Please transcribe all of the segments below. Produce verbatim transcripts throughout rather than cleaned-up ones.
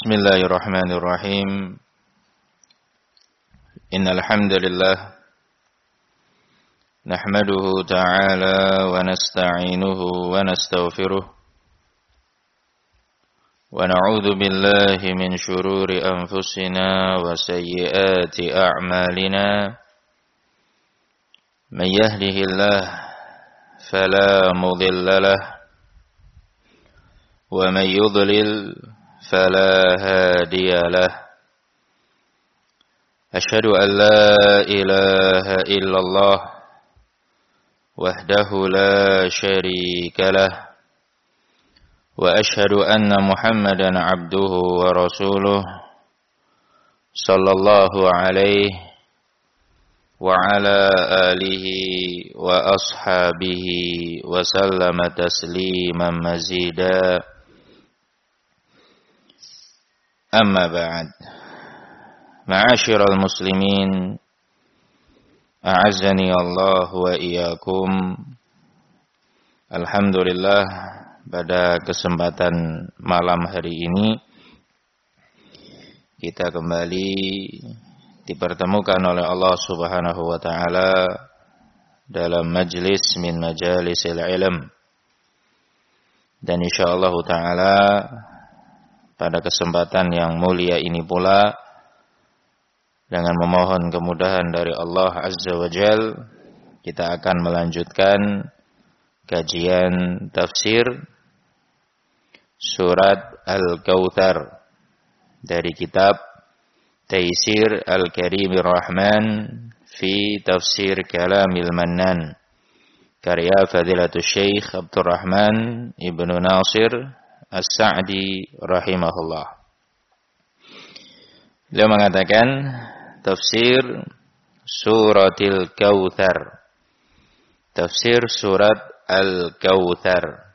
Bismillahirrahmanirrahim. Innal hamdalillah nahmaduhu ta'ala wa nasta'inuhu wa nastaghfiruh wa na'udzu billahi min shururi anfusina wa sayyiati a'malina. Man yahdihillah fala mudilla lahu wa man yudlil فلا هادي له أشهد أن لا إله إلا الله وحده لا شريك له وأشهد أن محمدا عبده ورسوله صلى الله عليه وعلى آله وأصحابه وسلم تسليما مزيدا. Amma ba'd. Ma'asyiral muslimin, a'azzani Allah wa iyyakum. Alhamdulillah, pada kesempatan malam hari ini kita kembali dipertemukan oleh Allah Subhanahu wa taala dalam majlis min majalisil ilm. Dan insyaallah taala pada kesempatan yang mulia ini pula, dengan memohon kemudahan dari Allah Azza wa Jal, kita akan melanjutkan kajian tafsir surat Al-Kautsar dari kitab Taisir Al-Karimir Rahman fi Tafsir Kalamil Mannan, karya Fadilatul Syekh Abdurrahman Ibnu Nasir As-Sa'di rahimahullah. Beliau mengatakan tafsir suratil Kautsar. Tafsir surat Al-Kautsar.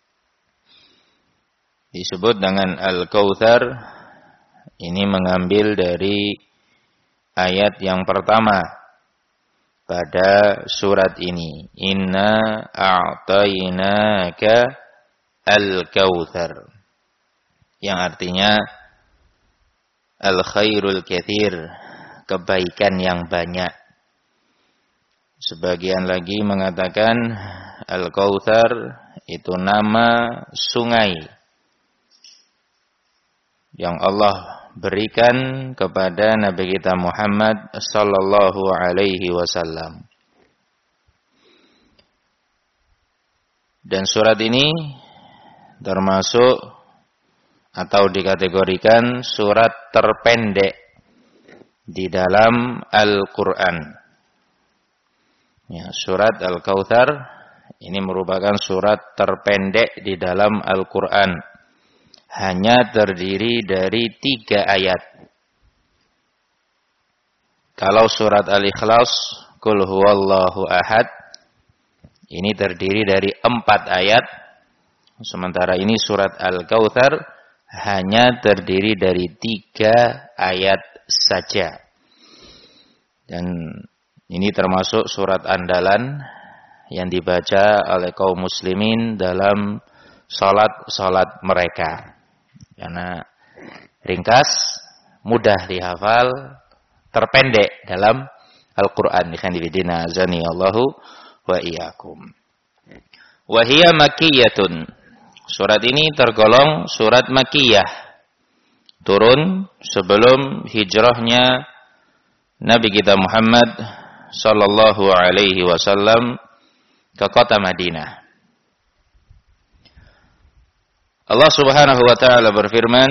Disebut dengan Al-Kautsar ini mengambil dari ayat yang pertama pada surat ini. Inna a'tainaka Al-Kautsar, yang artinya Al-Khairul Katsir, kebaikan yang banyak. Sebagian lagi mengatakan Al-Kautsar itu nama sungai yang Allah berikan kepada Nabi kita Muhammad sallallahu alaihi wasallam. Dan surat ini termasuk atau dikategorikan surat terpendek di dalam Al-Quran. Ya, surat Al-Kautsar ini merupakan surat terpendek di dalam Al-Quran. Hanya terdiri dari tiga ayat. Kalau surat Al-Ikhlas, Qul huwallahu ahad, ini terdiri dari empat ayat. Sementara ini surat Al-Kautsar hanya terdiri dari tiga ayat saja. Dan ini termasuk surat andalan yang dibaca oleh kaum muslimin dalam salat-salat mereka. Karena ringkas, mudah dihafal, terpendek dalam Al-Quran. Ikhwanifidina azani Allahu wa iyyakum. Wa hiya makkiyatun. Surat ini tergolong surat Makkiyah, turun sebelum hijrahnya Nabi kita Muhammad sallallahu alaihi wasallam ke kota Madinah. Allah Subhanahu wa taala berfirman,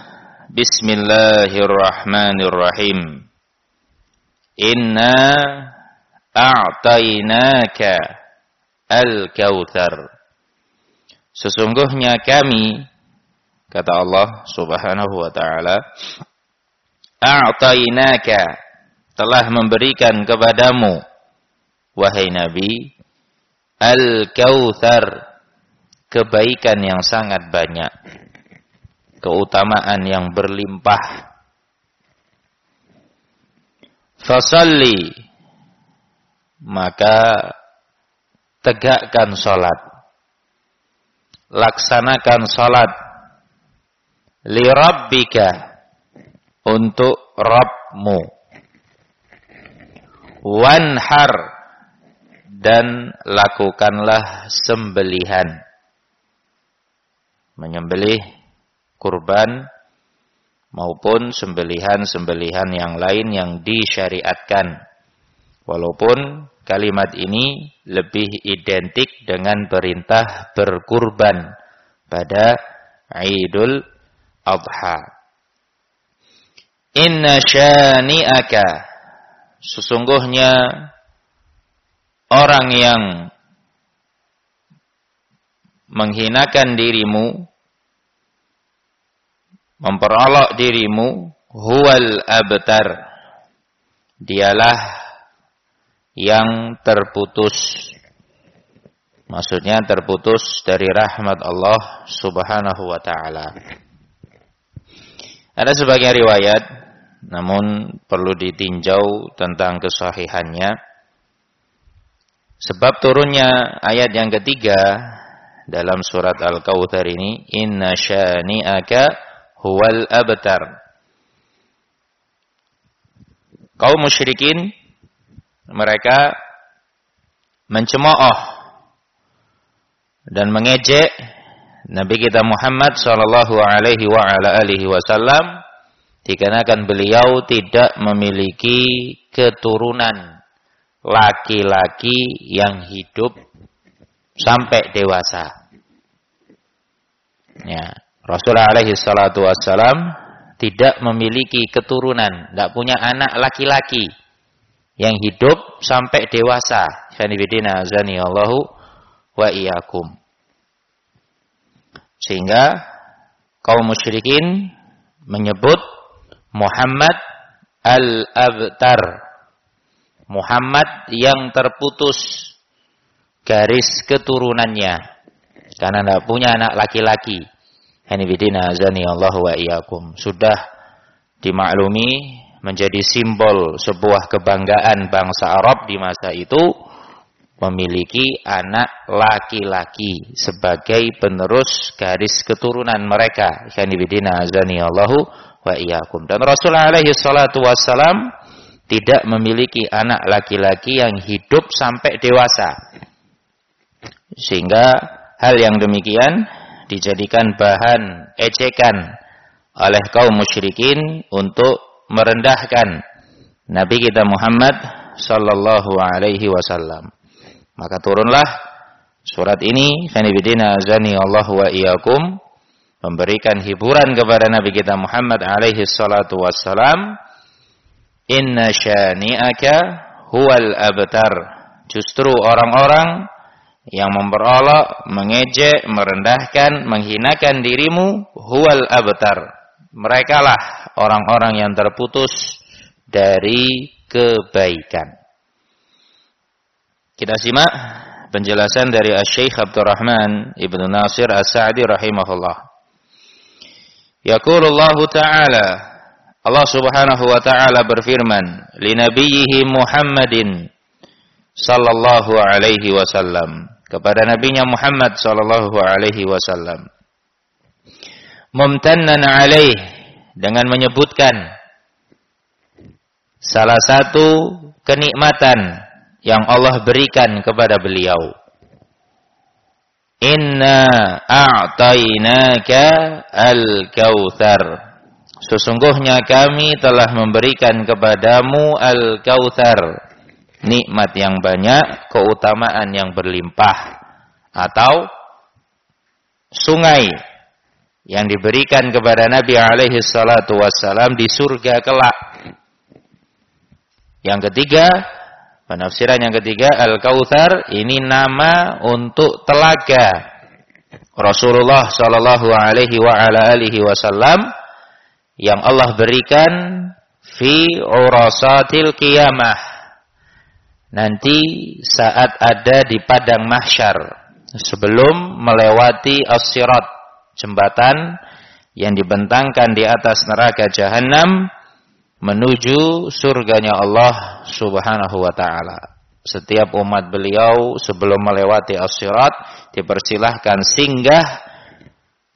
Bismillahirrahmanirrahim. Inna a'tainaka Al-Kautsar. Sesungguhnya kami, kata Allah Subhanahu wa taala, a'tainaka, telah memberikan kepadamu wahai Nabi Al-Kautsar, kebaikan yang sangat banyak, keutamaan yang berlimpah. Fasalli, maka tegakkan salat, laksanakan salat li rabbika, untuk Rabbmu, wanhar, dan lakukanlah sembelihan, menyembelih kurban maupun sembelihan-sembelihan yang lain yang disyariatkan. Walaupun kalimat ini lebih identik dengan perintah berkurban pada Idul Adha. Inna syani'aka, sesungguhnya orang yang menghinakan dirimu, memperolok dirimu, huwal abtar, dialah yang terputus. Maksudnya terputus dari rahmat Allah Subhanahu wa ta'ala. Ada sebagian riwayat, namun perlu ditinjau tentang kesahihannya. Sebab turunnya ayat yang ketiga dalam surat Al-Kautsar ini, inna syani'aka huwal abtar. Kaum musyrikin, mereka mencemooh dan mengejek Nabi kita Muhammad sallallahu alaihi wa ala alihi wasallam dikarenakan beliau tidak memiliki keturunan laki-laki yang hidup sampai dewasa. Ya, Rasulullah alaihi salatu wassalam tidak memiliki keturunan, tidak punya anak laki-laki yang hidup sampai dewasa. Khanibidina azani Allahu wa iyyakum. Sehingga kaum musyrikin menyebut Muhammad al-abtar, Muhammad yang terputus garis keturunannya karena tidak punya anak laki-laki. Hanifidina azani Allah wa iyyakum. Sudah dimaklumi menjadi simbol sebuah kebanggaan bangsa Arab di masa itu memiliki anak laki-laki sebagai penerus garis keturunan mereka. Hanifidina azani Allah wa iyyakum. Dan Rasulullah alaihi salatu wassalam tidak memiliki anak laki-laki yang hidup sampai dewasa. Sehingga hal yang demikian dijadikan bahan ejekan oleh kaum musyrikin untuk merendahkan Nabi kita Muhammad sallallahu alaihi wasallam. Maka turunlah surat ini, Khanibidina azani Allah wa iyyakum, memberikan hiburan kepada Nabi kita Muhammad alaihi salatu wassalam. Inna syani'aka huwal abtar. Justru orang-orang yang memperolok, mengejek, merendahkan, menghinakan dirimu, huwal abtar. Merekalah orang-orang yang terputus dari kebaikan. Kita simak penjelasan dari Asy-Syaikh Abdurrahman Ibnu Nasir As-Sa'di rahimahullah. Yaqulullahu ta'ala, Allah Subhanahu wa ta'ala berfirman, li nabiyhi Muhammadin sallallahu alaihi wasallam, kepada nabinya Muhammad sallallahu alaihi wasallam, mumtannan alaih, dengan menyebutkan salah satu kenikmatan yang Allah berikan kepada beliau. Inna a'tainaka al-kautsar, sesungguhnya kami telah memberikan kepadamu al-kautsar, nikmat yang banyak, keutamaan yang berlimpah, atau sungai yang diberikan kepada Nabi alaihi salatu wassalam di surga kelak. Yang ketiga, penafsiran yang ketiga, Al-Kautsar ini nama untuk telaga Rasulullah sallallahu alaihi wa ala alihi wasallam yang Allah berikan fi urasatil qiyamah, nanti saat ada di padang mahsyar sebelum melewati as-sirat, jembatan yang dibentangkan di atas neraka jahanam menuju surganya Allah Subhanahu wa ta'ala. Setiap umat beliau sebelum melewati as-sirat dipersilahkan singgah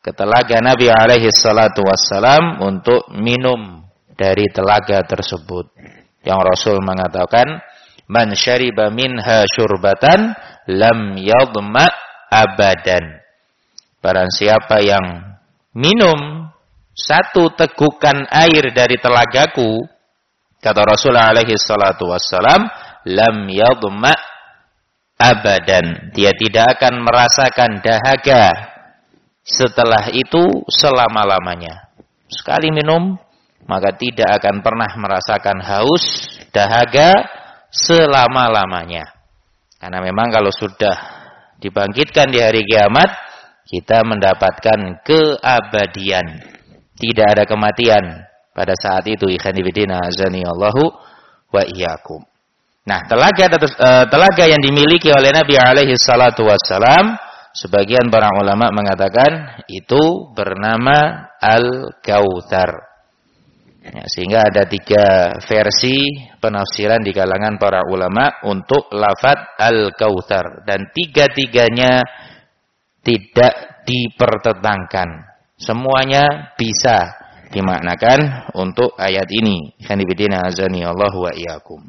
ke telaga Nabi alaihi salatu wassalam untuk minum dari telaga tersebut. Yang Rasul mengatakan, man syariba minha syurbatan lam yadma abadan. Barang siapa yang minum satu tegukan air dari telagaku, kata Rasul alaihi salatu wassalam, lam yadma abadan. Dia tidak akan merasakan dahaga setelah itu selama-lamanya. Sekali minum, maka tidak akan pernah merasakan haus, dahaga selama-lamanya. Karena memang kalau sudah dibangkitkan di hari kiamat, kita mendapatkan keabadian. Tidak ada kematian pada saat itu. Ikhwani fillah, azani Allahu wa iyyakum. Nah, telaga telaga yang dimiliki oleh Nabi alaihi salatu wassalam, sebagian para ulama mengatakan itu bernama Al-Kautsar. Ya, sehingga ada tiga versi penafsiran di kalangan para ulama untuk lafadz Al-Kautsar, dan tiga-tiganya tidak dipertentangkan. Semuanya bisa dimaknakan untuk ayat ini. Khanibidina azani Allah wa iyyakum.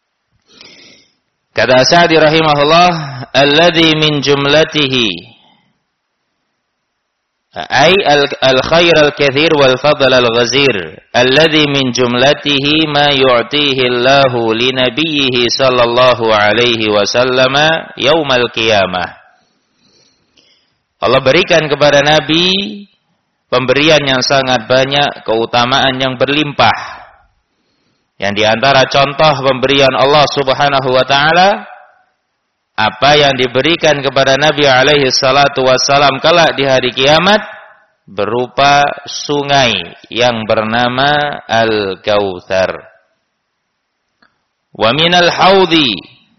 Kata Sa'di rahimahullah, alladzi min jumlatihi ay al-khair al-kathir wal-fadl al-ghazir alladzi min jumlatihi ma yu'tihi Allahu li nabiyhi sallallahu alaihi wasallam yaumal qiyamah. Allah berikan kepada Nabi pemberian yang sangat banyak, keutamaan yang berlimpah. Yang diantara contoh pemberian Allah Subhanahu wa taala, apa yang diberikan kepada Nabi alaihi salatu wassalam kelak di hari kiamat berupa sungai yang bernama Al-Kautsar. Wa minal haudi,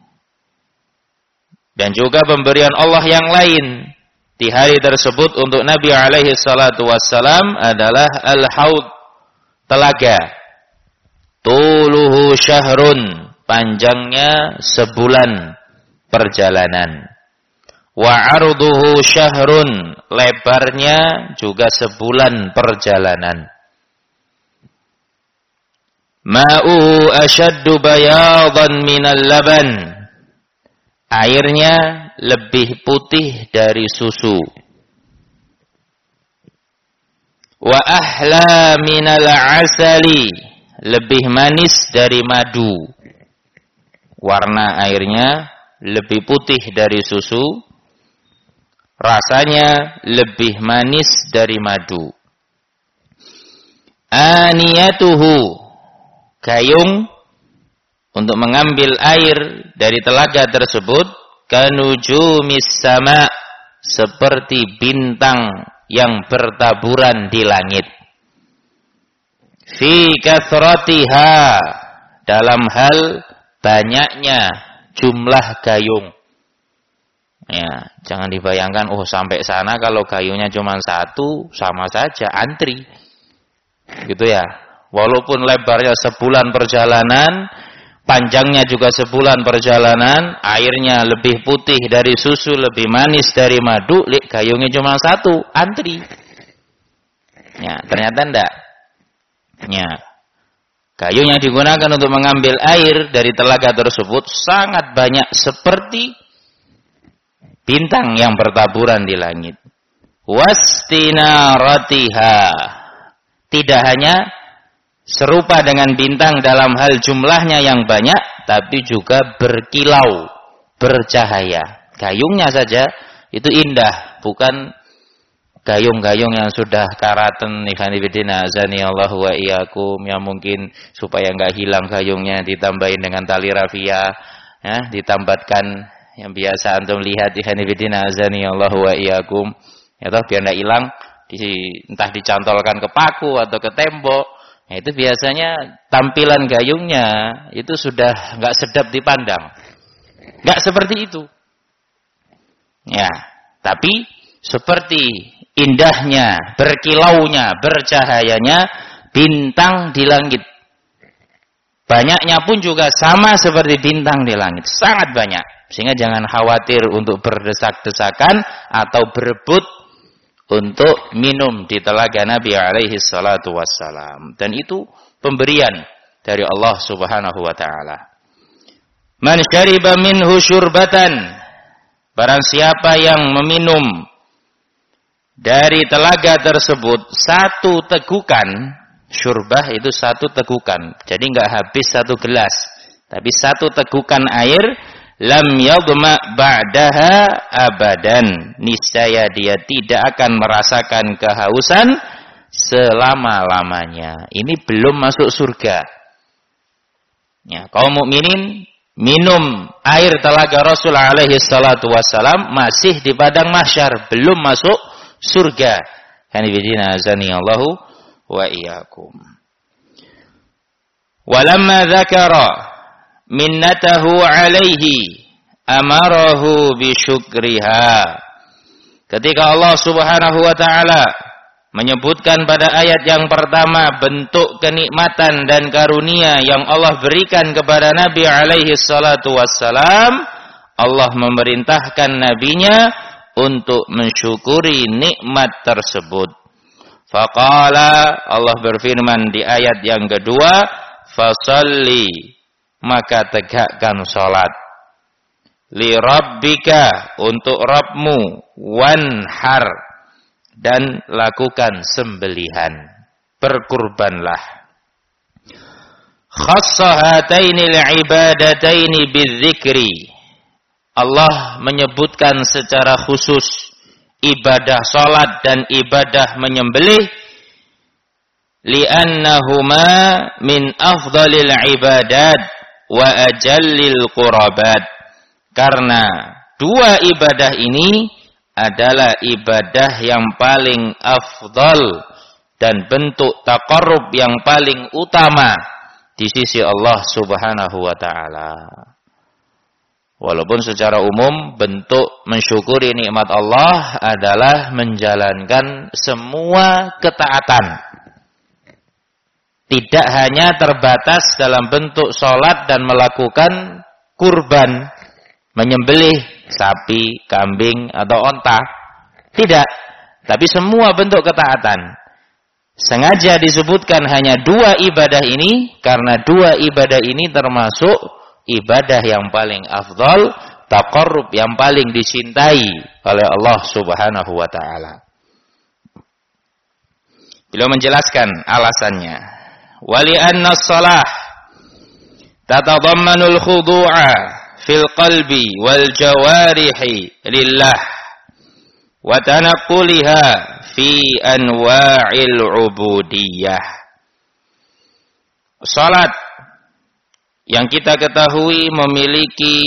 dan juga pemberian Allah yang lain di hari tersebut untuk Nabi alaihi salatu wassalam adalah Al-Haud, telaga. Tuluhu syahrun, panjangnya sebulan perjalanan. Wa arduhu syahrun, lebarnya juga sebulan perjalanan. Ma'uhu asyaddu bayadan minal laban, airnya lebih putih dari susu. Wa ahla minal asali, lebih manis dari madu. Warna airnya lebih putih dari susu, rasanya lebih manis dari madu. Aniyatuhu, gayung untuk mengambil air dari telaga tersebut, kanujumis sama, seperti bintang yang bertaburan di langit. Fi kathratiha, dalam hal banyaknya jumlah gayung. Ya, jangan dibayangkan, oh sampai sana kalau gayungnya cuma satu, sama saja antri. Gitu ya. Walaupun lebarnya sebulan perjalanan, panjangnya juga sebulan perjalanan, airnya lebih putih dari susu, lebih manis dari madu, gayungnya cuma satu, antri. Ya, ternyata enggak. Ya. Gayung yang digunakan untuk mengambil air dari telaga tersebut sangat banyak, seperti bintang yang bertaburan di langit. Wastinaratiha, tidak hanya serupa dengan bintang dalam hal jumlahnya yang banyak, tapi juga berkilau, bercahaya. Gayungnya saja itu indah, bukan gayung-gayung yang sudah karaten. Ikhwanifidina azani Allah wa iyyakum, yang mungkin supaya enggak hilang gayungnya ditambahin dengan tali rafia, ya, ditambatkan yang biasa antum lihat. Ikhwanifidina azani Allah wa iyyakum, ya toh, biar enggak hilang, di, entah dicantolkan ke paku atau ke tembok. Nah, itu biasanya tampilan gayungnya itu sudah enggak sedap dipandang. Enggak seperti itu. Ya, tapi seperti indahnya, berkilaunya, bercahayanya bintang di langit. Banyaknya pun juga sama seperti bintang di langit, sangat banyak. Sehingga jangan khawatir untuk berdesak-desakan atau berebut untuk minum di telaga Nabi alaihi salatu wassalam. Dan itu pemberian dari Allah Subhanahu wa taala. Man syariba minhu syurbatan, barang siapa yang meminum dari telaga tersebut satu tegukan, syurbah itu satu tegukan. Jadi enggak habis satu gelas, tapi satu tegukan air, lam yadma ba'daha abadan, niscaya dia tidak akan merasakan kehausan selama-lamanya. Ini belum masuk surga. Ya, kaum mukminin minum air telaga Rasul alaihi salatu wassalam masih di padang mahsyar, belum masuk surga. Hanifidina azani Allahu wa iyyakum. Walamma dzakara minnatahu alaihi amarahu bisyukriha. Ketika Allah Subhanahu wa taala menyebutkan pada ayat yang pertama bentuk kenikmatan dan karunia yang Allah berikan kepada Nabi alaihi salatu wassalam, Allah memerintahkan nabinya untuk mensyukuri nikmat tersebut. Faqala, Allah berfirman di ayat yang kedua, fasalli, maka tegakkan salat, li rabbika, untuk Rabbmu, wanhar, dan lakukan sembelihan, berkurbanlah. Khassa hatainil ibadataini bidzikri, Allah menyebutkan secara khusus ibadah salat dan ibadah menyembelih, li'annahuma min afdalil ibadat wa ajallil qurabat, karena dua ibadah ini adalah ibadah yang paling afdal dan bentuk taqarrub yang paling utama di sisi Allah Subhanahu wa taala. Walaupun secara umum bentuk mensyukuri nikmat Allah adalah menjalankan semua ketaatan, tidak hanya terbatas dalam bentuk sholat dan melakukan kurban, menyembelih sapi, kambing, atau onta. Tidak. Tapi semua bentuk ketaatan. Sengaja disebutkan hanya dua ibadah ini, karena dua ibadah ini termasuk ibadah yang paling afdal, taqarrub yang paling dicintai oleh Allah Subhanahu wa ta'ala. Beliau menjelaskan alasannya. Wali'anna as-salah tatadammanul khudu'a fil qalbi wal jawarihi lillah wa tanaqquliha fi anwa'il ubudiyah. Salat yang kita ketahui memiliki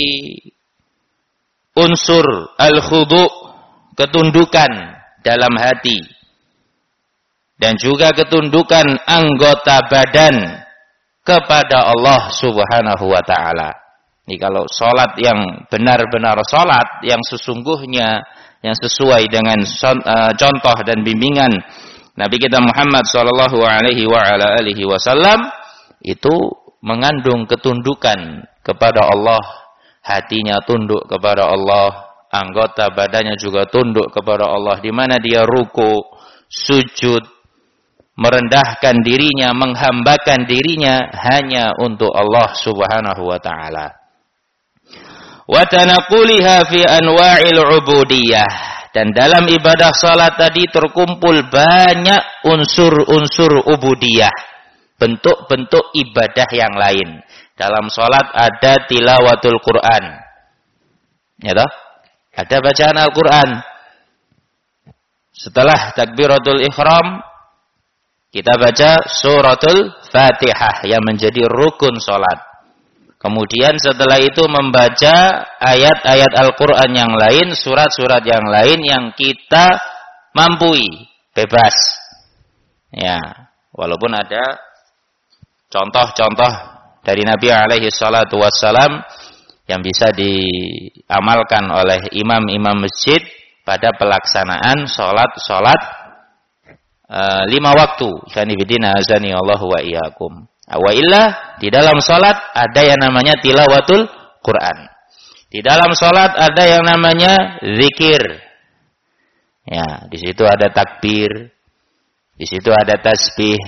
unsur al-khudu', ketundukan dalam hati, dan juga ketundukan anggota badan kepada Allah Subhanahu wa ta'ala. Ini kalau salat yang benar-benar salat, yang sesungguhnya, yang sesuai dengan contoh dan bimbingan Nabi kita Muhammad sallallahu alaihi wa ala alihi wasallam, itu mengandung ketundukan kepada Allah, hatinya tunduk kepada Allah, anggota badannya juga tunduk kepada Allah, di mana dia ruku, sujud, merendahkan dirinya, menghambakan dirinya hanya untuk Allah Subhanahu wa taala. Wa tanaquliha fi anwa'il ubudiyah, dan dalam ibadah salat tadi terkumpul banyak unsur-unsur ubudiyah, bentuk-bentuk ibadah yang lain. Dalam salat ada tilawatul Quran, ya toh? Ada bacaan Al-Quran. Setelah takbiratul ihram, kita baca suratul Fatihah yang menjadi rukun salat. Kemudian setelah itu membaca ayat-ayat Al-Quran yang lain, surat-surat yang lain yang kita mampu, bebas. Ya, walaupun ada contoh-contoh dari Nabi alaihi salatu wassalam yang bisa diamalkan oleh imam-imam masjid pada pelaksanaan sholat-sholat uh, lima waktu. Ikhwanifidina azani Allah wa iyyakum. Wa illa, di dalam sholat ada yang namanya tilawatul Quran. Di dalam sholat ada yang namanya zikir. Ya, di situ ada takbir, di situ ada tasbih,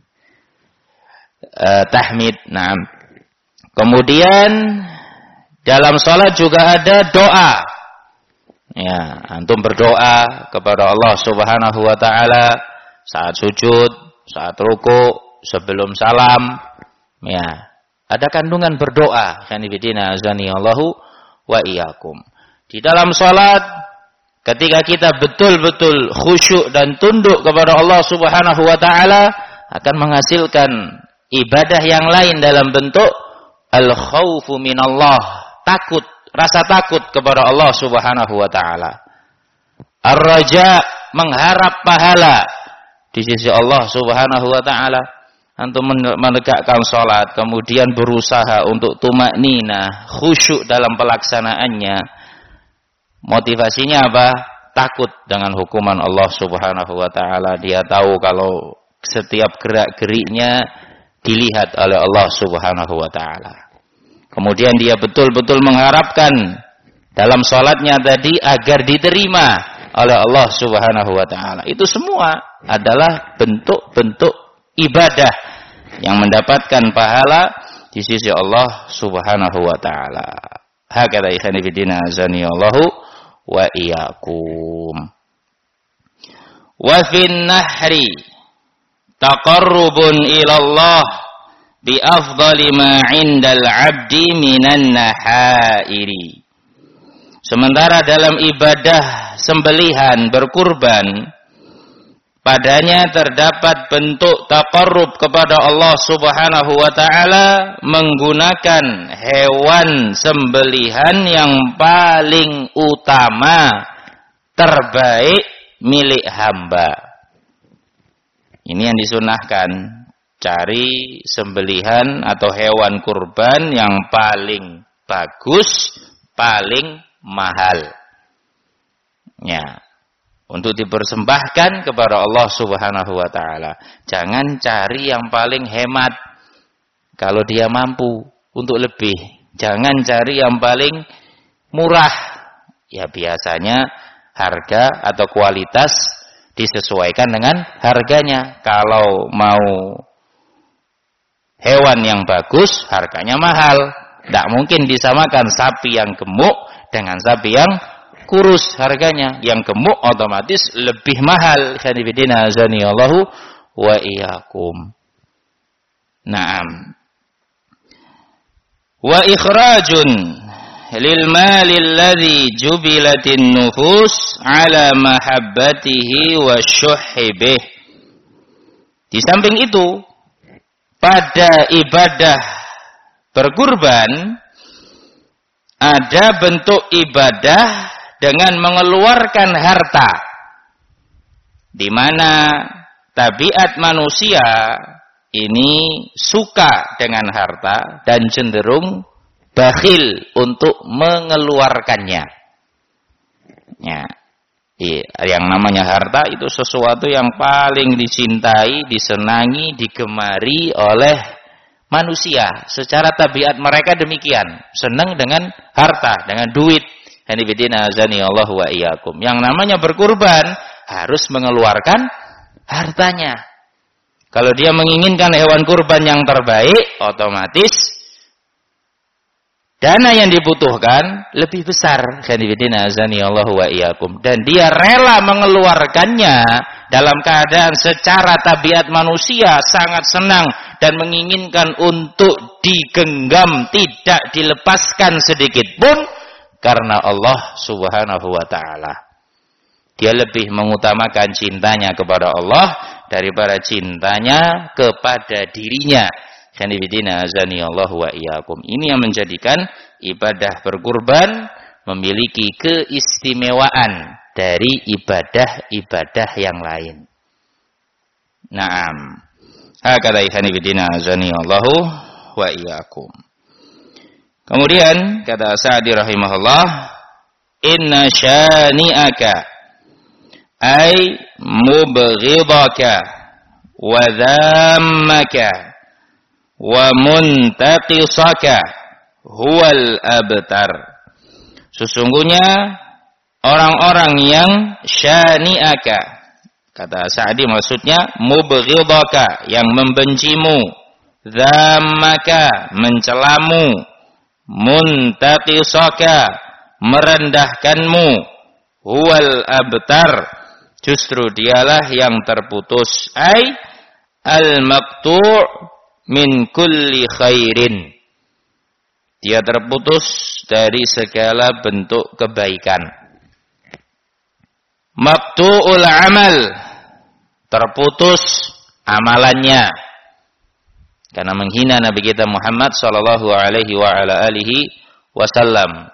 uh, tahmid. Nah, kemudian dalam salat juga ada doa. Ya, antum berdoa kepada Allah Subhanahu wa taala saat sujud, saat ruku, sebelum salam. Ya, ada kandungan berdoa. Khanifidina azani Allahu wa iyyakum. Di dalam salat ketika kita betul-betul khusyuk dan tunduk kepada Allah Subhanahu wa taala akan menghasilkan ibadah yang lain dalam bentuk al-khaufu minallah, takut, rasa takut kepada Allah Subhanahu wa taala. Ar-raja, mengharap pahala di sisi Allah Subhanahu wa taala. Antum menegakkan salat, kemudian berusaha untuk tumakninah, khusyuk dalam pelaksanaannya. Motivasinya apa? Takut dengan hukuman Allah Subhanahu wa taala. Dia tahu kalau setiap gerak-geriknya dilihat oleh Allah Subhanahu wa taala. Kemudian dia betul-betul mengharapkan dalam salatnya tadi agar diterima oleh Allah Subhanahu wa taala. Itu semua adalah bentuk-bentuk ibadah yang mendapatkan pahala di sisi Allah Subhanahu wa taala. Hakadha ikhwani fillah azani Allahu wa iyyakum. Wa fin nahri taqarrubun ila Allah bi afdali ma 'indal 'abdi minan nahairi. Sementara dalam ibadah sembelihan berkurban padanya terdapat bentuk taqarrub kepada Allah Subhanahu wa taala menggunakan hewan sembelihan yang paling utama, terbaik milik hamba. Ini yang disunahkan, cari sembelihan atau hewan kurban yang paling bagus, paling mahal. Ya. Untuk dipersembahkan kepada Allah Subhanahu wa taala. Jangan cari yang paling hemat kalau dia mampu untuk lebih. Jangan cari yang paling murah. Ya biasanya harga atau kualitas disesuaikan dengan harganya. Kalau mau hewan yang bagus, harganya mahal. Tidak mungkin disamakan sapi yang gemuk dengan sapi yang kurus harganya. Yang gemuk otomatis lebih mahal. Khanifidina azani Allahu wa iyyakum. Naam. Wa ikhrajun lil mali alladhi jubilatin nufus ala mahabbatihi wa syuhhi bih. Di samping itu, pada ibadah berkurban ada bentuk ibadah dengan mengeluarkan harta, di mana tabiat manusia ini suka dengan harta dan cenderung bakhil untuk mengeluarkannya. Ya, yang namanya harta itu sesuatu yang paling dicintai, disenangi, digemari oleh manusia. Secara tabiat mereka demikian, senang dengan harta, dengan duit. Hanifidina azani Allah wa iyyakum. Yang namanya berkurban harus mengeluarkan hartanya. Kalau dia menginginkan hewan kurban yang terbaik, otomatis dana yang dibutuhkan lebih besar. Hanifidina azani Allah wa iyyakum. Dan dia rela mengeluarkannya dalam keadaan secara tabiat manusia sangat senang dan menginginkan untuk digenggam, tidak dilepaskan sedikit pun. Karena Allah Subhanahu wa ta'ala. Dia lebih mengutamakan cintanya kepada Allah daripada cintanya kepada dirinya. Khanifidina azani Allah wa iyyakum. Ini yang menjadikan ibadah berkurban memiliki keistimewaan dari ibadah-ibadah yang lain. Naam. Hakadha khanifidina azani Allah wa iyyakum. Kemudian kata Sa'di rahimahullah, inna syani'aka ay mubghidaka wa dhammaka wa muntaqisaka huwal abtar. Sesungguhnya orang-orang yang syani'aka. Kata Sa'di maksudnya mubghidaka, yang membencimu, dhammaka, mencelamu, muntaqisaka, merendahkanmu, huwal abtar, justru dialah yang terputus, ai al-maqtu' min kulli khairin, dia terputus dari segala bentuk kebaikan. Maqtu'ul amal, terputus amalannya, karena menghina Nabi kita Muhammad sallallahu alaihi wa ala alihi wasallam.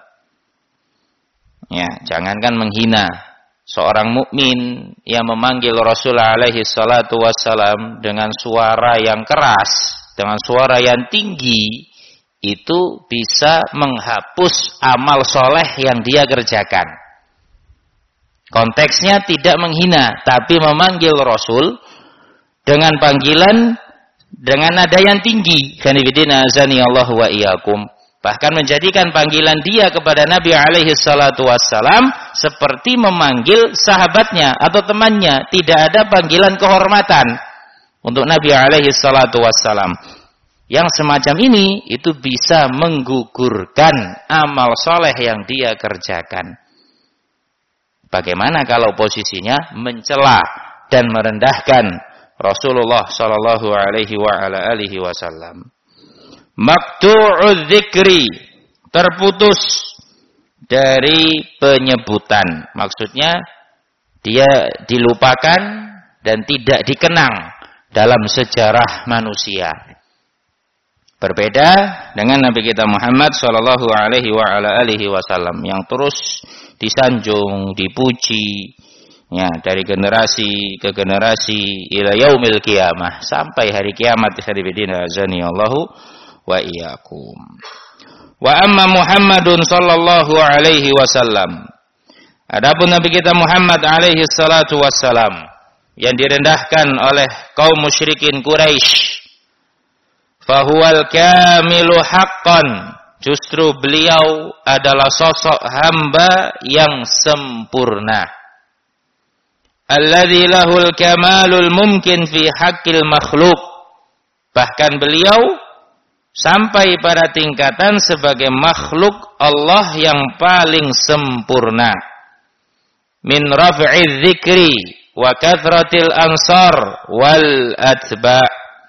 Ya, jangankan menghina, seorang mukmin yang memanggil Rasul alaihi salatu wassalam dengan suara yang keras, dengan suara yang tinggi, itu bisa menghapus amal soleh yang dia kerjakan. Konteksnya tidak menghina, tapi memanggil Rasul dengan panggilan dengan nada yang tinggi. Khanifidina azani Allah wa iyyakum. Bahkan menjadikan panggilan dia kepada Nabi alaihi salatu wassalam seperti memanggil sahabatnya atau temannya. Tidak ada panggilan kehormatan untuk Nabi alaihi salatu wassalam. Yang semacam ini itu bisa menggugurkan amal soleh yang dia kerjakan. Bagaimana kalau posisinya mencela dan merendahkan Rasulullah sallallahu alaihi wa ala alihi wasallam. Maqtu'udz dzikri, terputus dari penyebutan. Maksudnya dia dilupakan dan tidak dikenang dalam sejarah manusia. Berbeda dengan Nabi kita Muhammad sallallahu alaihi wa ala alihi wasallam yang terus disanjung, dipuji, ya, dari generasi ke generasi ila yaumil qiyamah, sampai hari kiamat. Hadirin azani Allahu wa iyyakum. Wa amma Muhammadun sallallahu alaihi wasallam, adapun Nabi kita Muhammad alaihi salatu wassalam yang direndahkan oleh kaum musyrikin Quraisy, fahuwal kamilu haqqan, justru beliau adalah sosok hamba yang sempurna. Alladzi lahul kamalul mumkin fi haqqil makhluk, bahkan beliau sampai pada tingkatan sebagai makhluk Allah yang paling sempurna. Min raf'iz dzikri wa kathratil ansar wal atba'.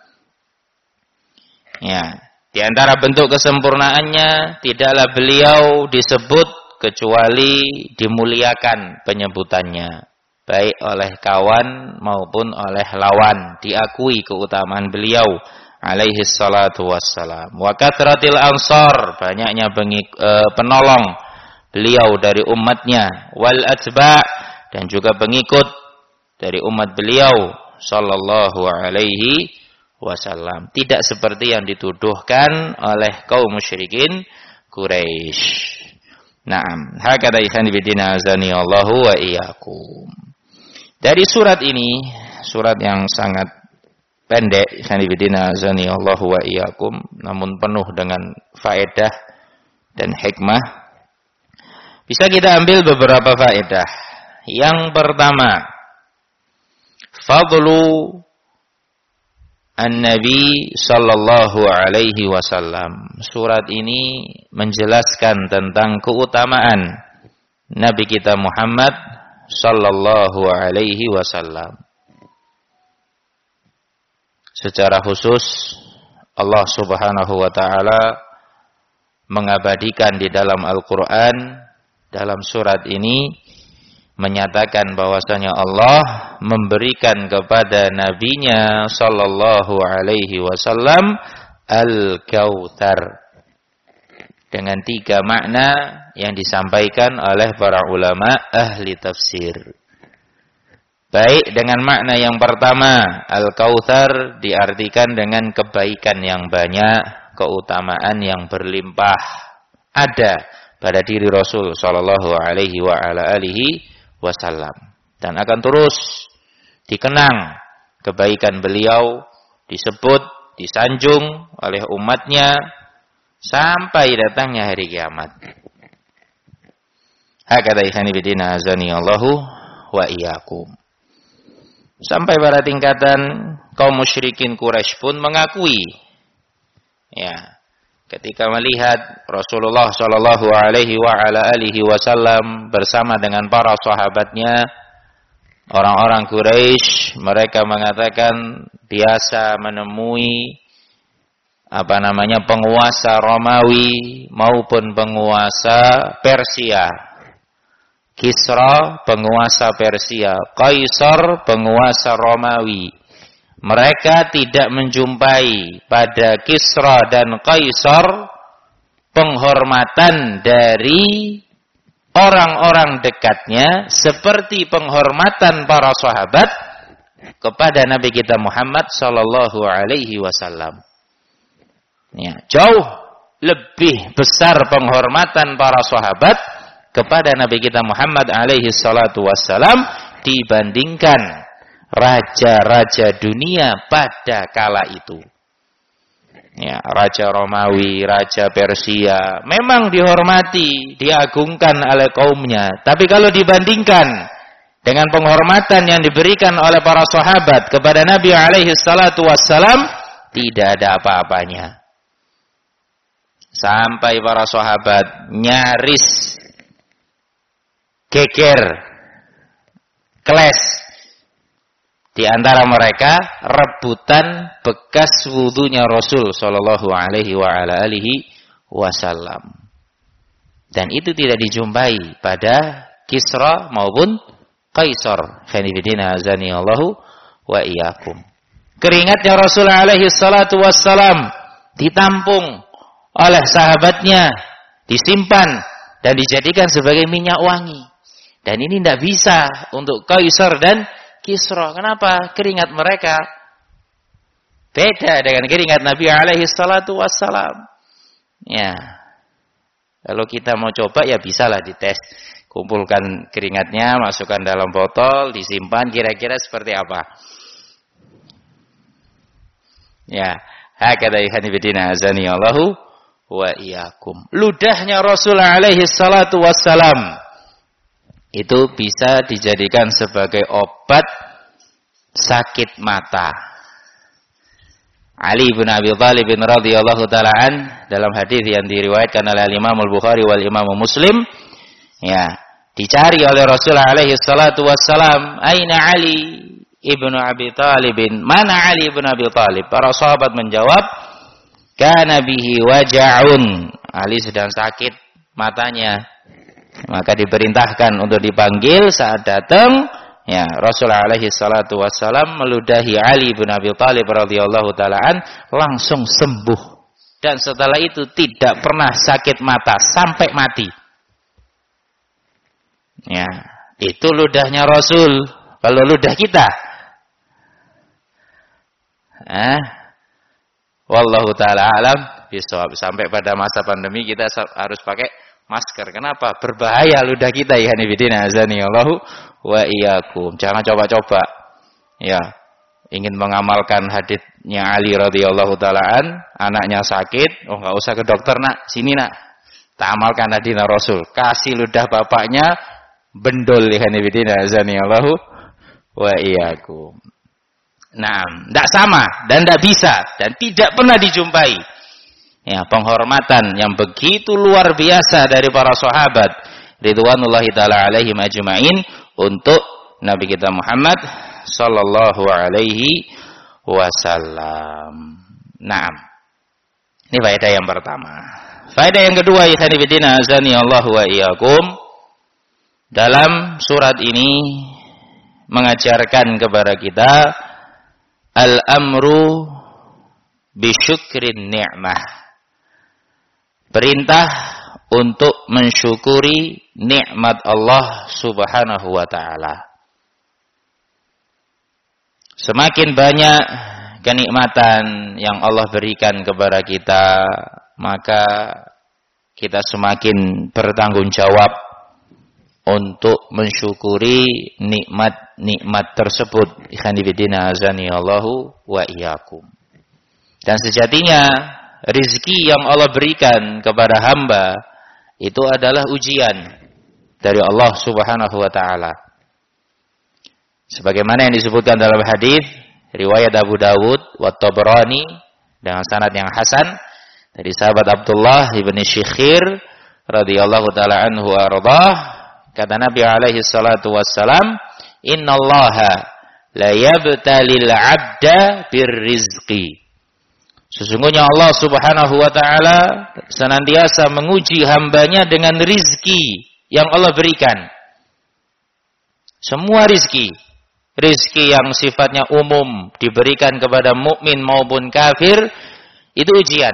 Ya, di antara bentuk kesempurnaannya tidaklah beliau disebut kecuali dimuliakan penyebutannya, baik oleh kawan maupun oleh lawan, diakui keutamaan beliau alaihi salatu wassalam. Wa kathratil ansar, banyaknya pengik, e, penolong beliau dari umatnya, wal atba', dan juga pengikut dari umat beliau sallallahu alaihi wasallam. Tidak seperti yang dituduhkan oleh kaum musyrikin Quraisy. Naam, hakadha ikhwan fillah azani Allahu wa iyyakum. Dari surat ini, surat yang sangat pendek, khanifidina azani Allahu wa iyyakum, namun penuh dengan faedah dan hikmah. Bisa kita ambil beberapa faedah. Yang pertama, fadlu an-nabi sallallahu alaihi wasallam. Surat ini menjelaskan tentang keutamaan Nabi kita Muhammad sallallahu alaihi wasallam. Secara khusus Allah Subhanahu wa taala mengabadikan di dalam Al-Qur'an, dalam surat ini menyatakan bahwasanya Allah memberikan kepada nabinya sallallahu alaihi wasallam Al-Kautsar, dengan tiga makna yang disampaikan oleh para ulama ahli tafsir. Baik, dengan makna yang pertama, Al-Kautsar diartikan dengan kebaikan yang banyak, keutamaan yang berlimpah ada pada diri Rasul sallallahu alaihi wa ala alihi wasallam, dan akan terus dikenang kebaikan beliau, disebut, disanjung oleh umatnya sampai datangnya hari kiamat. Hakadha ikhwani bidina azani Allahu wa iyyakum. Sampai pada tingkatan kaum musyrikin Quraisy pun mengakui, ya, ketika melihat Rasulullah Shallallahu Alaihi wa ala alihi Wasallam bersama dengan para sahabatnya, orang-orang Quraisy mereka mengatakan biasa menemui apa namanya penguasa Romawi maupun penguasa Persia. Kisra penguasa Persia, Kaisar penguasa Romawi. Mereka tidak menjumpai pada Kisra dan Kaisar penghormatan dari orang-orang dekatnya seperti penghormatan para sahabat kepada Nabi kita Muhammad sallallahu alaihi wasallam. Ya, jauh lebih besar penghormatan para sahabat kepada Nabi kita Muhammad alaihi salatu wassalam dibandingkan raja-raja dunia pada kala itu. Ya, Raja Romawi, Raja Persia memang dihormati, diagungkan oleh kaumnya. Tapi kalau dibandingkan dengan penghormatan yang diberikan oleh para sahabat kepada Nabi alaihi salatu wassalam, tidak ada apa-apanya. Sampai para sahabat nyaris geger, kles. Di antara mereka rebutan bekas wudunya Rasul sallallahu alaihi wa ala alihi wasallam. Dan itu tidak dijumpai pada Kisra maupun Kaisar. Khanifidina azani Allahu wa iyyakum. Keringatnya Rasul alaihi salatu wassalam ditampung oleh sahabatnya, disimpan dan dijadikan sebagai minyak wangi. Dan ini tidak bisa untuk Kaisar dan Kisra. Kenapa? Keringat mereka beda dengan keringat Nabi alaihi salatu wassalam. Ya. Kalau kita mau coba ya bisalah dites. Kumpulkan keringatnya, masukkan dalam botol, disimpan, kira-kira seperti apa? Ya. Hakadha ikhwanifidina azani Allahu wa iyyakum. Ludahnya Rasul alaihi salatu wassalam itu bisa dijadikan sebagai obat sakit mata. Ali bin Abi Thalib bin radhiyallahu ta'ala an dalam hadis yang diriwayatkan oleh Imam Al-Bukhari wal Imam Muslim, ya, dicari oleh Rasul alaihi salatu wassalam, "Aina Ali ibnu Abi Thalib?" Mana Ali ibn Abi Thalib? Para sahabat menjawab, "Kana bihi waja'un." Ali sedang sakit matanya. Maka diperintahkan untuk dipanggil. Saat datang, ya, Rasul alaihi salatu wassalam meludahi Ali bin Abi Thalib radhiyallahu ta'ala an, langsung sembuh. Dan setelah itu tidak pernah sakit mata sampai mati. Ya, itu ludahnya Rasul. Kalau ludah kita, eh, wallahu ta'ala alam bisawab. Sampai pada masa pandemi kita harus pakai masker. Kenapa? Berbahaya ludah kita, ya nibidina azani Allahu wa iyyakum. Jangan coba-coba. Ya, ingin mengamalkan haditsnya Ali radhiyallahu ta'ala an, anaknya sakit, oh enggak usah ke dokter, Nak. Sini, Nak. Tak amalkan haditsnya Rasul. Kasih ludah bapaknya bendol, ya nibidina azani Allahu wa iyyakum. Nah, enggak sama dan enggak bisa dan tidak pernah dijumpai. Ya, penghormatan yang begitu luar biasa dari para sahabat ridwanullahi ta'ala alaihim ajma'in untuk Nabi kita Muhammad sallallahu alaihi wasallam. Naam. Ini faedah yang pertama. Faedah yang kedua, ikhwani fillah azani Allah wa iyyakum. Dalam surat ini mengajarkan kepada kita al-amru bi syukrin ni'mah. Perintah untuk mensyukuri nikmat Allah Subhanahu wa ta'ala. Semakin banyak kenikmatan yang Allah berikan kepada kita, maka kita semakin bertanggung jawab untuk mensyukuri nikmat-nikmat tersebut. Ikhwan fillah azani Allahu wa iyyakum. Dan sejatinya rizki yang Allah berikan kepada hamba itu adalah ujian. dari Allah Subhanahu wa taala. Sebagaimana yang disebutkan dalam hadis riwayat Abu Dawud wa Tabrani dengan sanad yang hasan dari sahabat Abdullah ibn Syikhir radhiyallahu taala anhu ardah, kata Nabi alaihi salatu wassalam, innallaha la yabtalil 'abda birrizqi. Sesungguhnya Allah Subhanahu wa taala senantiasa menguji hambanya dengan rizki yang Allah berikan. Semua rizki, rizki yang sifatnya umum diberikan kepada mukmin maupun kafir, itu ujian.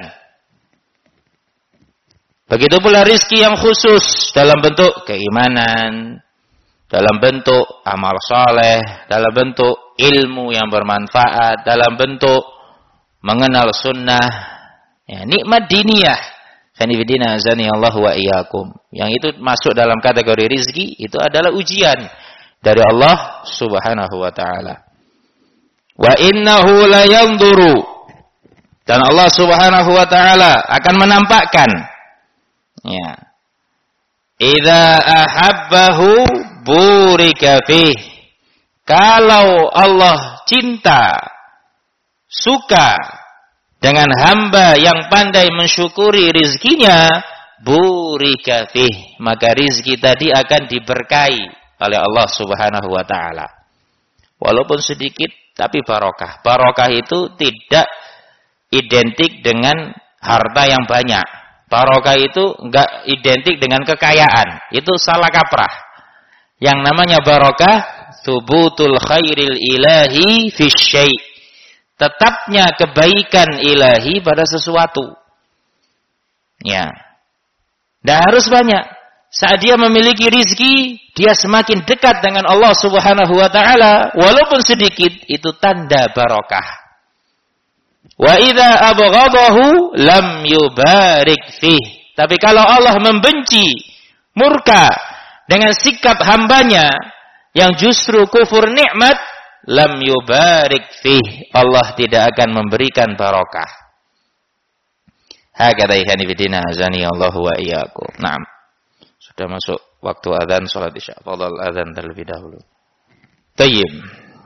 Begitu pula rizki yang khusus dalam bentuk keimanan, dalam bentuk amal saleh, dalam bentuk ilmu yang bermanfaat, dalam bentuk mengenal sunnah, ya, nikmat diniyah. Sanibidina azani Allah wa iyyakum. Yang itu masuk dalam kategori rizki, itu adalah ujian dari Allah Subhanahu wa taala. Wa innahu la yanzuru, dan Allah Subhanahu wa taala akan menampakkan, ya, idza ahabbahu burika fih. Kalau Allah cinta, suka dengan hamba yang pandai mensyukuri rizkinya, burika fih, maka rizki tadi akan diberkahi oleh Allah Subhanahu wa taala. Walaupun sedikit tapi barokah. Barokah itu tidak identik dengan harta yang banyak. Barokah itu enggak identik dengan kekayaan. Itu salah kaprah. Yang namanya barokah thubutul khairil ilahi fi syai'. Tetapnya kebaikan ilahi pada sesuatu. Ya. Dan harus banyak. Saat dia memiliki rizki, dia semakin dekat dengan Allah Subhanahu wa taala, walaupun sedikit, itu tanda barokah. Wa idza abghadahu lam yubarik fih. Tapi kalau Allah membenci, murka dengan sikap hambanya yang justru kufur nikmat, lam yubarik fih, Allah tidak akan memberikan barokah. Hakadha ikhwani fillah azani Allah wa iyyakum. Naam. Sudah masuk waktu azan salat Isya. Fadhal azan terlebih dahulu. Tayyib.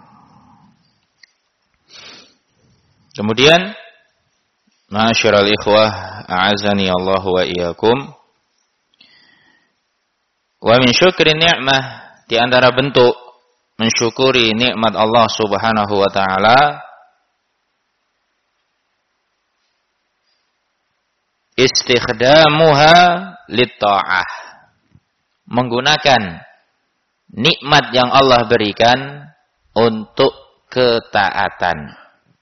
Kemudian ma'asyiral ikhwah a'azani Allah wa iyyakum. Wa min syukri ni'mah, di antara bentuk mensyukuri nikmat Allah Subhanahu wa taala, istikhdamuha lit-ta'ah, menggunakan nikmat yang Allah berikan untuk ketaatan.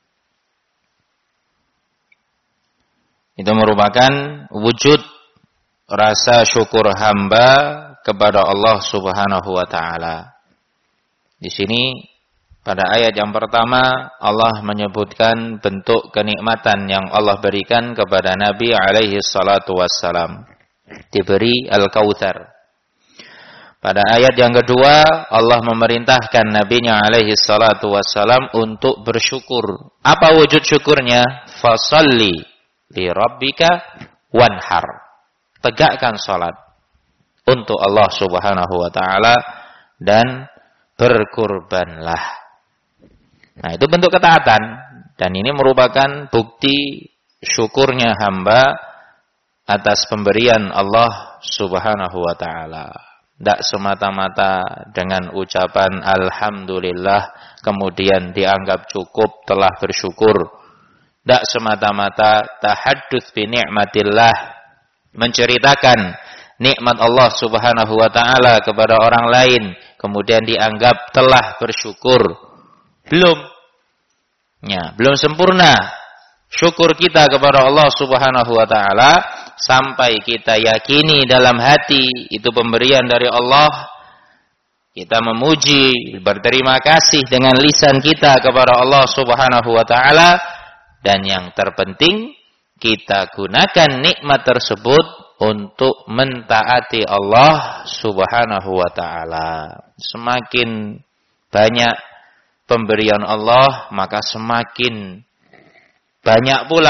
Itu merupakan wujud rasa syukur hamba kepada Allah Subhanahu wa taala. Di sini pada ayat yang pertama Allah menyebutkan bentuk kenikmatan yang Allah berikan kepada Nabi alaihi salatu wassalam. Diberi Al-Kautsar. Pada ayat yang kedua Allah memerintahkan Nabinya alaihi salatu wassalam untuk bersyukur. Apa wujud syukurnya? Fasalli li rabbika wanhar. Tegakkan salat untuk Allah Subhanahu wa taala dan berkurbanlah. Nah, itu bentuk ketaatan, dan ini merupakan bukti syukurnya hamba atas pemberian Allah Subhanahu wa taala. Tidak semata-mata dengan ucapan alhamdulillah kemudian dianggap cukup telah bersyukur. Tidak semata-mata tahadduts bi ni'matillah, menceritakan nikmat Allah Subhanahu wa taala kepada orang lain kemudian dianggap telah bersyukur. Belum. Ya, belum sempurna syukur kita kepada Allah Subhanahu wa taala sampai kita yakini dalam hati itu pemberian dari Allah. Kita memuji, berterima kasih dengan lisan kita kepada Allah Subhanahu wa taala, dan yang terpenting kita gunakan nikmat tersebut untuk mentaati Allah Subhanahu wa taala. Semakin banyak pemberian Allah, maka semakin banyak pula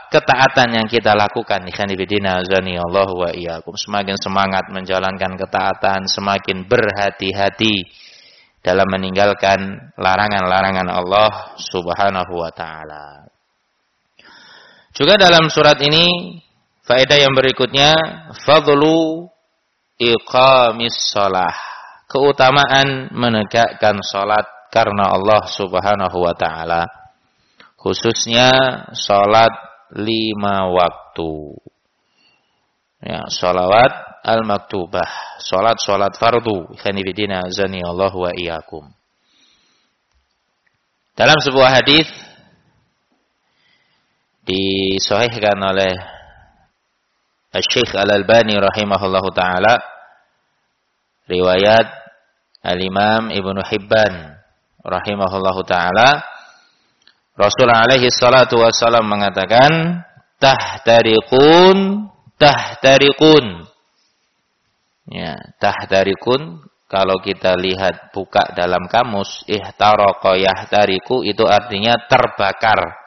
ketaatan yang kita lakukan. Ikhwan fillah azani Allah wa iyyakum. Semakin semangat menjalankan ketaatan, semakin berhati-hati dalam meninggalkan larangan-larangan Allah Subhanahu wa taala. Juga dalam surat ini faedah yang berikutnya, fadlu iqamis shalah. Keutamaan menegakkan salat karena Allah Subhanahu wa taala. Khususnya salat lima waktu. Ya, salawat al-maktubah, salat-salat fardu. Ikhwani fillah azani Allah wa iyyakum. Dalam sebuah hadis disahihkan oleh Syekh Al-Albani rahimahullahu taala, riwayat Al-Imam Ibnu Hibban rahimahullahu taala, Rasul alaihi salatu wassalam mengatakan, tahtariqun tahtariqun. Ya, tahtariqun kalau kita lihat buka dalam kamus, ihtaraqa yahtariqu itu artinya terbakar.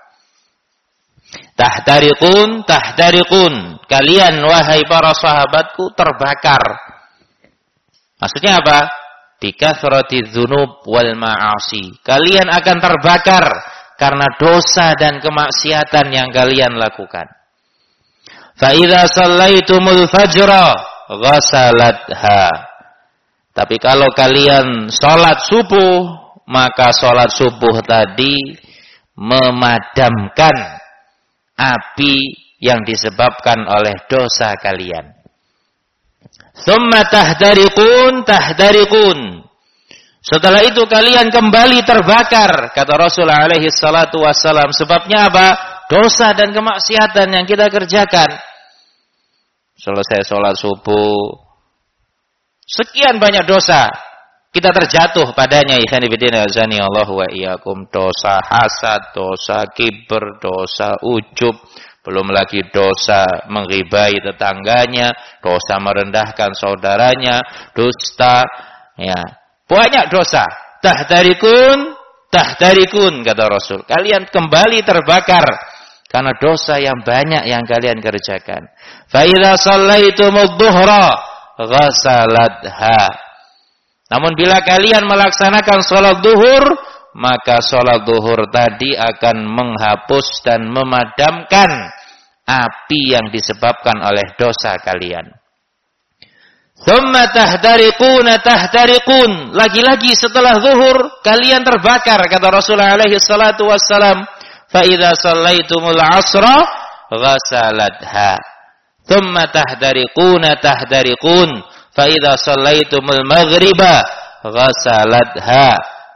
Tahtariqun tahtariqun, kalian wahai para sahabatku terbakar. Maksudnya apa? Bikathrati dzunub wal ma'asi. Kalian akan terbakar karena dosa dan kemaksiatan yang kalian lakukan. Fa idza shallaitumul fajra ghasalatha. Tapi kalau kalian salat subuh, maka salat subuh tadi memadamkan api yang disebabkan oleh dosa kalian. Tsumma tahdariqun tahdariqun. Setelah itu kalian kembali terbakar, kata Rasul alaihi salatu wassalam. Sebabnya apa? Dosa dan kemaksiatan yang kita kerjakan. Selesai sholat subuh, sekian banyak dosa kita terjatuh padanya. Ikhwan fillah azani Allah wa iyyakum. Dosa hasad, dosa kibr, dosa ujub, belum lagi dosa menggibai tetangganya, dosa merendahkan saudaranya, dusta, ya. Banyak dosa. Tahtarikun, tahtarikun, kata Rasul. Kalian kembali terbakar karena dosa yang banyak yang kalian kerjakan. Fa idza shallaitumudz dhuhra ghasalatha. Namun bila kalian melaksanakan salat zuhur, maka salat zuhur tadi akan menghapus dan memadamkan api yang disebabkan oleh dosa kalian. Tsumma tahtariquna tahtariqun. Lagi-lagi setelah zuhur kalian terbakar, kata Rasulullah alaihi salatu wassalam. Fa idza shallaitumul 'ashra ghasalatha. Tsumma tahtariquna tahtariqun. Fa idza shallaitumul maghriba ghasalatha.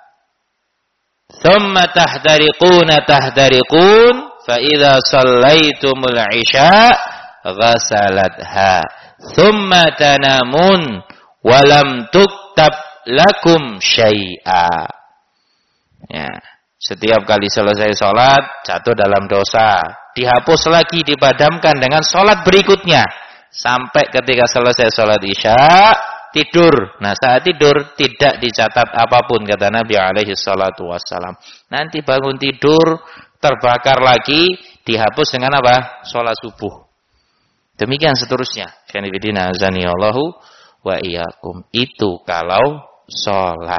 Tsumma tahtariquna tahtariqun. Fa idza shallaitumul 'isya ghasalatha. Thumma tanamun walam tuktab lakum syai'a. Ya, setiap kali selesai sholat jatuh dalam dosa, dihapus lagi, dipadamkan dengan sholat berikutnya sampai ketika selesai sholat isya tidur. Nah, saat tidur tidak dicatat apapun, kata Nabi alaihi salatu wassalam. Nanti bangun tidur terbakar lagi, dihapus dengan apa? Sholat subuh. Demikian seterusnya. Kanifidina azani Allahu wa iyyakum. Itu kalau sholat.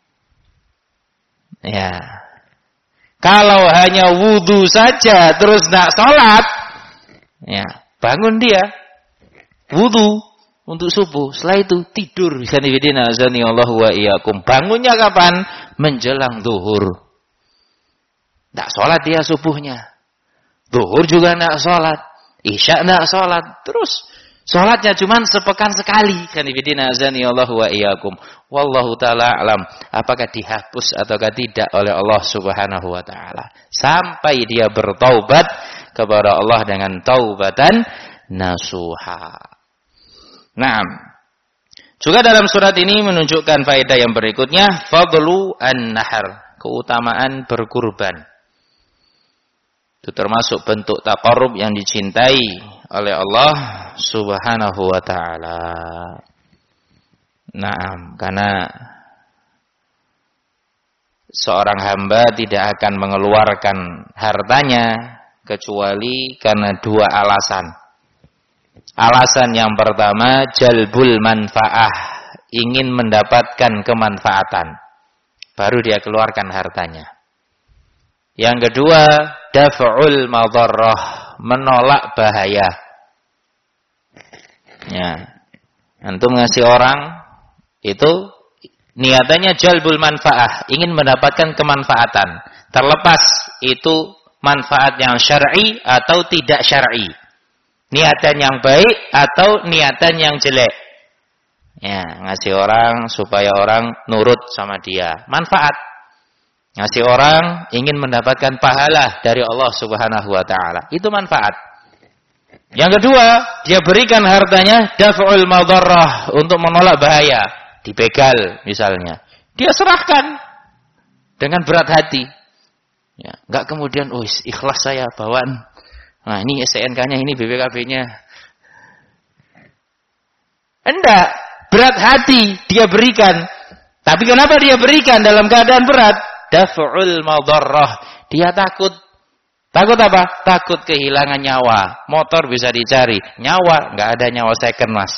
Ya. Kalau hanya wudu saja terus tidak sholat, ya, bangun dia wudu untuk subuh. Setelah itu tidur. Kanifidina azani Allahu wa iyyakum. Bangunnya kapan? Menjelang zuhur. Tidak sholat dia subuhnya. Zuhur juga tidak sholat. Isya tidak sholat. Terus sholatnya cuma sepekan sekali. Kanifidina azani Allahu wa iyyakum. Wallahu ta'ala alam. Apakah dihapus ataukah tidak oleh Allah subhanahu wa ta'ala. Sampai dia bertaubat kepada Allah dengan taubatan nasuha. Nah, juga dalam surat ini menunjukkan faedah yang berikutnya. Fadlu an-nahar. Keutamaan berkurban. Itu termasuk bentuk taqarrub yang dicintai oleh Allah subhanahu wa ta'ala. Naam, karena seorang hamba tidak akan mengeluarkan hartanya kecuali karena dua alasan. Alasan yang pertama, jalbul manfaah, ingin mendapatkan kemanfaatan, baru dia keluarkan hartanya. Yang kedua, daf'ul madharrah, menolak bahaya. Ya, antum ngasih orang itu niatannya jalbul manfaah, ingin mendapatkan kemanfaatan, terlepas itu manfaat yang syar'i atau tidak syar'i, niatan yang baik atau niatan yang jelek. Ya, ngasih orang supaya orang nurut sama dia, manfaat. Ngasih orang ingin mendapatkan pahala dari Allah Subhanahu wa taala, itu manfaat. Yang kedua, dia berikan hartanya daf'ul madharrah, untuk menolak bahaya, dibegal misalnya. Dia serahkan dengan berat hati. Ya, enggak kemudian, "Oh, ikhlas saya bawaan. Nah, ini S T N K-nya, ini B P K B-nya." Enggak, berat hati dia berikan. Tapi kenapa dia berikan dalam keadaan berat? Daf'ul madharrah. Dia takut. Takut apa? Takut kehilangan nyawa. Motor bisa dicari, nyawa enggak ada, nyawa second, Mas.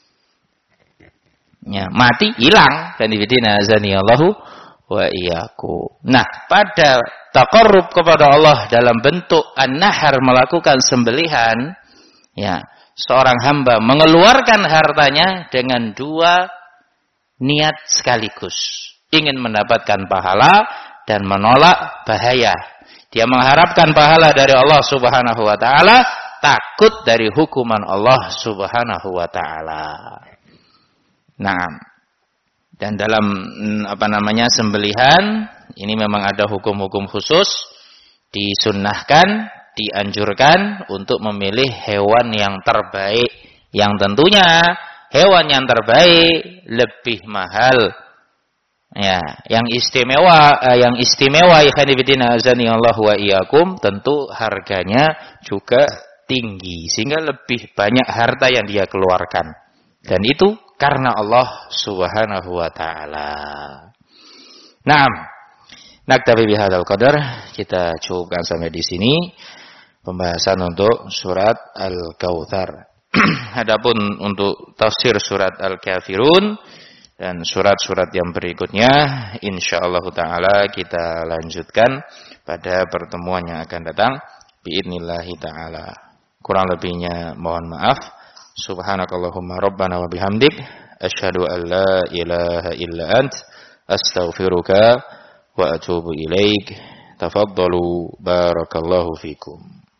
Ya, mati hilang. Dan ibadina azanillahu wa iyyakum. Nah, pada taqarrub kepada Allah dalam bentuk an-nahar, melakukan sembelihan, ya, seorang hamba mengeluarkan hartanya dengan dua niat sekaligus. Ingin mendapatkan pahala dan menolak bahaya. Dia mengharapkan pahala dari Allah Subhanahu wa taala, takut dari hukuman Allah Subhanahu wa taala. Nah, dan dalam apa namanya sembelihan ini memang ada hukum-hukum khusus, disunnahkan, dianjurkan untuk memilih hewan yang terbaik, yang tentunya hewan yang terbaik lebih mahal. Ya, yang istimewa, eh, yang istimewa ikhwanifidina azanillahu wa iyyakum, tentu harganya juga tinggi sehingga lebih banyak harta yang dia keluarkan. Dan itu karena Allah Subhanahu wa taala. Naam. Naktabi bihadzal qadar, kita cukupkan sampai di sini pembahasan untuk surat Al-Kautsar. Adapun untuk tafsir surat Al-Kafirun dan surat-surat yang berikutnya, insyaallah taala kita lanjutkan pada pertemuan yang akan datang biidznillah taala. Kurang lebihnya mohon maaf. Subhanakallahumma rabbana wa bihamdik asyhadu an la ilaha illa ant astaghfiruka wa atubu ilaik. Tafaddalu barakallahu fikum.